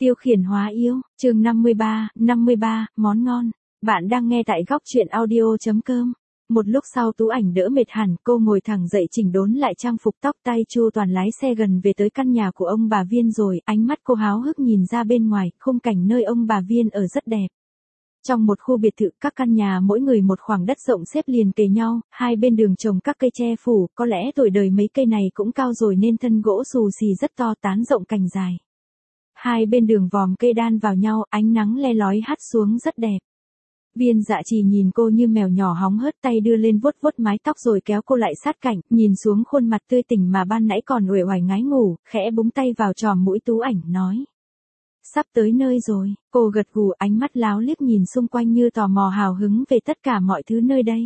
Tiêu khiển hóa yêu, chương 53, món ngon. Bạn đang nghe tại góc truyện audio.com. Một lúc sau Tú Ảnh đỡ mệt hẳn, cô ngồi thẳng dậy chỉnh đốn lại trang phục tóc tai Chu Toàn lái xe gần về tới căn nhà của ông bà Viên rồi, ánh mắt cô háo hức nhìn ra bên ngoài, khung cảnh nơi ông bà Viên ở rất đẹp. Trong một khu biệt thự, các căn nhà mỗi người một khoảng đất rộng xếp liền kề nhau, hai bên đường trồng các cây tre phủ, có lẽ tuổi đời mấy cây này cũng cao rồi nên thân gỗ xù xì rất to tán rộng cành dài. Hai bên đường vòm cây đan vào nhau, ánh nắng le lói hắt xuống rất đẹp. Viên Dạ Trì nhìn cô như mèo nhỏ hóng hớt, tay đưa lên vuốt vuốt mái tóc rồi kéo cô lại sát cạnh, nhìn xuống khuôn mặt tươi tỉnh mà ban nãy còn uể oải ngái ngủ, khẽ búng tay vào tròm mũi Tú Ảnh nói. Sắp tới nơi rồi, cô gật gù, ánh mắt láo liếc nhìn xung quanh như tò mò hào hứng về tất cả mọi thứ nơi đây.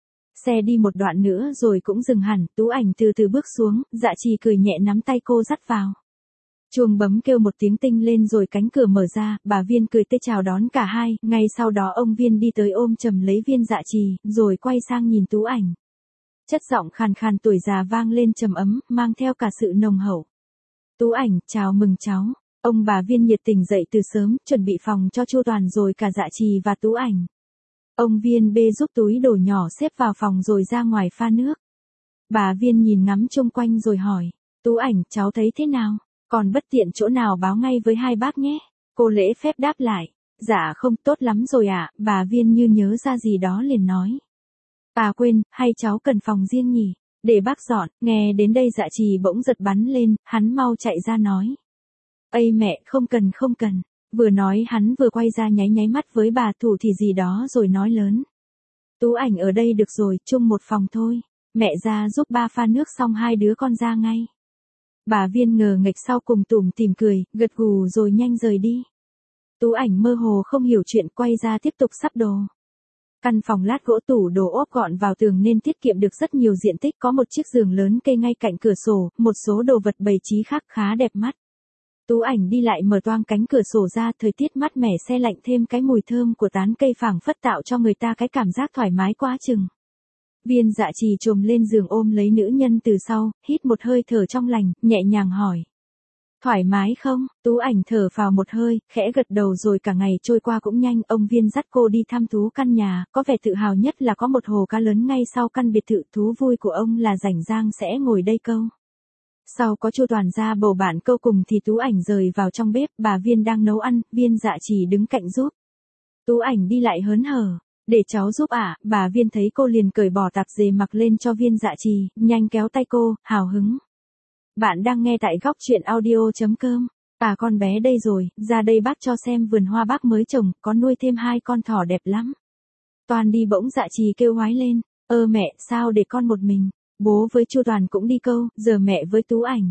Xe đi một đoạn nữa rồi cũng dừng hẳn, Tú Ảnh từ từ bước xuống, Dạ Trì cười nhẹ nắm tay cô dắt vào. Chuông bấm kêu một tiếng tinh lên rồi cánh cửa mở ra, bà Viên cười tươi chào đón cả hai, ngay sau đó ông Viên đi tới ôm chầm lấy Viên Dạ Trì, rồi quay sang nhìn Tú Ảnh. Chất giọng khàn khàn tuổi già vang lên trầm ấm, mang theo cả sự nồng hậu. Tú Ảnh, chào mừng cháu. Ông bà Viên nhiệt tình dậy từ sớm, chuẩn bị phòng cho Chu Toàn rồi cả Dạ Trì và Tú Ảnh. Ông Viên bê giúp túi đồ nhỏ xếp vào phòng rồi ra ngoài pha nước. Bà Viên nhìn ngắm chung quanh rồi hỏi, Tú Ảnh, cháu thấy thế nào? Còn bất tiện chỗ nào báo ngay với hai bác nhé. Cô lễ phép đáp lại, dạ không, tốt lắm rồi ạ. Bà Viên như nhớ ra gì đó liền nói. À quên, hay cháu cần phòng riêng nhỉ? Để bác dọn. Nghe đến đây Dạ Trì bỗng giật bắn lên, hắn mau chạy ra nói. Ây mẹ, không cần. Vừa nói hắn vừa quay ra nháy mắt với bà Thủ thì gì đó rồi nói lớn. Tú Ảnh ở đây được rồi, chung một phòng thôi. Mẹ ra giúp ba pha nước xong hai đứa con ra ngay. Bà Viên ngờ nghệch sau cùng tủm tỉm cười, gật gù rồi nhanh rời đi. Tú Ảnh mơ hồ không hiểu chuyện quay ra tiếp tục sắp đồ. Căn phòng lát gỗ tủ đồ ốp gọn vào tường nên tiết kiệm được rất nhiều diện tích, có một chiếc giường lớn kê ngay cạnh cửa sổ, một số đồ vật bày trí khác khá đẹp mắt. Tú Ảnh đi lại mở toang cánh cửa sổ ra, thời tiết mát mẻ se lạnh thêm cái mùi thơm của tán cây phảng phất tạo cho người ta cái cảm giác thoải mái quá chừng. Viên Dạ Trì trồm lên giường ôm lấy nữ nhân từ sau, hít một hơi thở trong lành, nhẹ nhàng hỏi. Thoải mái không? Tú Ảnh thở vào một hơi, khẽ gật đầu rồi cả ngày trôi qua cũng nhanh. Ông Viên dắt cô đi thăm thú căn nhà, có vẻ tự hào nhất là có một hồ cá lớn ngay sau căn biệt thự. Thú vui của ông là rảnh rang sẽ ngồi đây câu. Sau có Chu Toàn ra bầu bạn câu cùng thì Tú Ảnh rời vào trong bếp, bà Viên đang nấu ăn, Viên Dạ Trì đứng cạnh giúp. Tú Ảnh đi lại hớn hở. Để cháu giúp ạ. Bà Viên thấy cô liền cởi bỏ tạp dề mặc lên cho Viên Dạ Trì, nhanh kéo tay cô, hào hứng. Bạn đang nghe tại góc truyện audio.com. À con bé đây rồi, ra đây bác cho xem vườn hoa bác mới trồng, có nuôi thêm hai con thỏ đẹp lắm. Toàn đi bỗng Dạ Trì kêu hoái lên, mẹ, sao để con một mình, bố với Chu Toàn cũng đi câu, giờ mẹ với Tú Ảnh.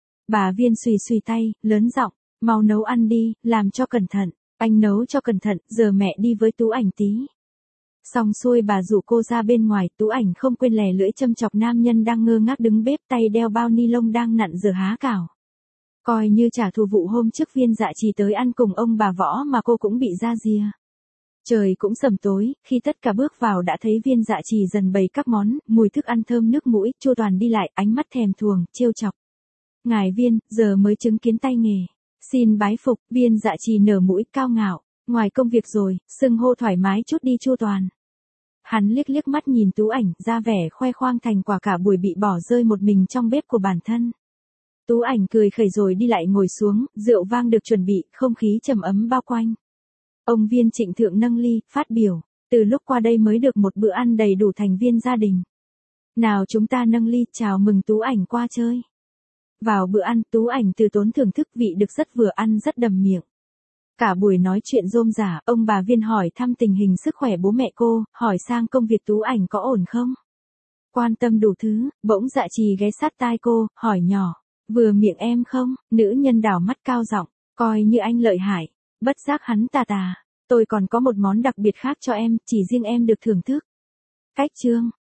Bà Viên xùy tay, lớn giọng, mau nấu ăn đi, làm cho cẩn thận, anh nấu cho cẩn thận, giờ mẹ đi với Tú Ảnh tí. Xong xuôi bà dụ cô ra bên ngoài, Tú Ảnh không quên lè lưỡi châm chọc nam nhân đang ngơ ngác đứng bếp, tay đeo bao ni lông đang nặn giờ há cảo. Coi như trả thù vụ hôm trước Viên Dạ Trì tới ăn cùng ông bà Võ mà cô cũng bị ra rìa. Trời cũng sầm tối, khi tất cả bước vào đã thấy Viên Dạ Trì dần bày các món, mùi thức ăn thơm nước mũi. Chu Toàn đi lại, ánh mắt thèm thuồng, trêu chọc. Ngài Viên, giờ mới chứng kiến tay nghề. Xin bái phục. Viên Dạ Trì nở mũi cao ngạo. Ngoài công việc rồi, xưng hô thoải mái chút đi Chu Toàn. Hắn liếc mắt nhìn Tú Ảnh, ra vẻ khoe khoang thành quả cả buổi bị bỏ rơi một mình trong bếp của bản thân. Tú Ảnh cười khẩy rồi đi lại ngồi xuống, rượu vang được chuẩn bị, không khí trầm ấm bao quanh. Ông Viên trịnh thượng nâng ly, phát biểu, từ lúc qua đây mới được một bữa ăn đầy đủ thành viên gia đình. Nào chúng ta nâng ly, chào mừng Tú Ảnh qua chơi. Vào bữa ăn, Tú Ảnh từ tốn thưởng thức vị được rất vừa ăn rất đầm miệng. Cả buổi nói chuyện rôm rả, ông bà Viên hỏi thăm tình hình sức khỏe bố mẹ cô, hỏi sang công việc Tú Ảnh có ổn không. Quan tâm đủ thứ, bỗng Dạ Trì ghé sát tai cô, hỏi nhỏ, vừa miệng em không? Nữ nhân đảo mắt cao giọng, coi như anh lợi hại. Bất giác hắn tà, tôi còn có một món đặc biệt khác cho em, chỉ riêng em được thưởng thức. Cách chương,